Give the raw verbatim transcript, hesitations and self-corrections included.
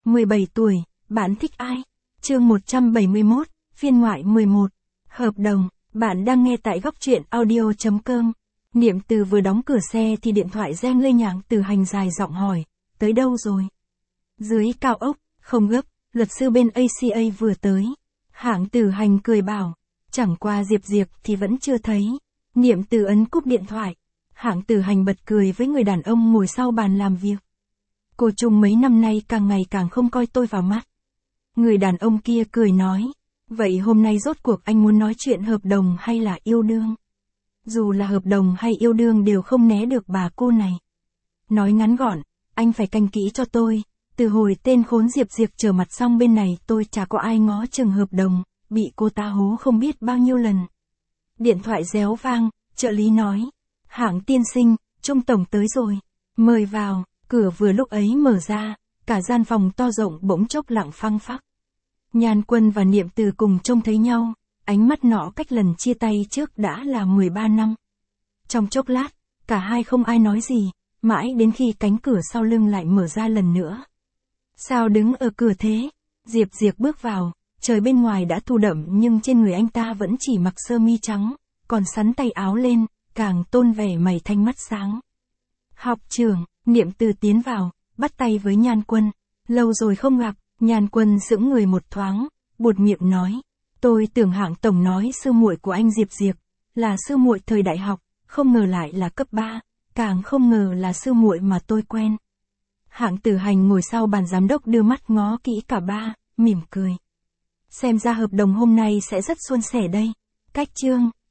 mười bảy tuổi, bạn thích ai? Chương một trăm bảy mươi mốt, phiên ngoại mười một. Hợp đồng, bạn đang nghe tại góc truyện audio chấm com. Niệm Từ vừa đóng cửa xe thì điện thoại reng lên, nhạc Từ Hành dài giọng hỏi, tới đâu rồi? Dưới cao ốc, không gấp, luật sư bên a xê a vừa tới. Hạng Từ Hành cười bảo, chẳng qua Diệp Diệp thì vẫn chưa thấy. Niệm Từ ấn cúp điện thoại. Hạng Từ Hành bật cười với người đàn ông ngồi sau bàn làm việc. Cô Trung mấy năm nay càng ngày càng không coi tôi vào mắt. Người đàn ông kia cười nói, vậy hôm nay rốt cuộc anh muốn nói chuyện hợp đồng hay là yêu đương? Dù là hợp đồng hay yêu đương đều không né được bà cô này. Nói ngắn gọn, anh phải canh kỹ cho tôi, từ hồi tên khốn Diệp Diệp trở mặt xong bên này tôi chả có ai ngó chừng hợp đồng, bị cô ta hố không biết bao nhiêu lần. Điện thoại réo vang, trợ lý nói, Hạng tiên sinh, Trung tổng tới rồi, mời vào. Cửa vừa lúc ấy mở ra, cả gian phòng to rộng bỗng chốc lặng phăng phắc. Nhan Quân và Niệm Từ cùng trông thấy nhau, ánh mắt nọ cách lần chia tay trước đã là mười ba năm. Trong chốc lát, cả hai không ai nói gì, mãi đến khi cánh cửa sau lưng lại mở ra lần nữa. Sao đứng ở cửa thế? Diệp Diệp bước vào, trời bên ngoài đã thu đậm nhưng trên người anh ta vẫn chỉ mặc sơ mi trắng, còn sắn tay áo lên, càng tôn vẻ mày thanh mắt sáng. Học trưởng, Niệm Từ tiến vào, bắt tay với Nhan Quân. Lâu rồi không gặp, Nhan Quân sững người một thoáng, buột miệng nói, tôi tưởng Hạng tổng nói sư muội của anh Diệp Diệp là sư muội thời đại học, không ngờ lại là cấp ba, càng không ngờ là sư muội mà tôi quen. Hạng Từ Hành ngồi sau bàn giám đốc đưa mắt ngó kỹ cả ba, mỉm cười. Xem ra hợp đồng hôm nay sẽ rất suôn sẻ đây. Cách chương,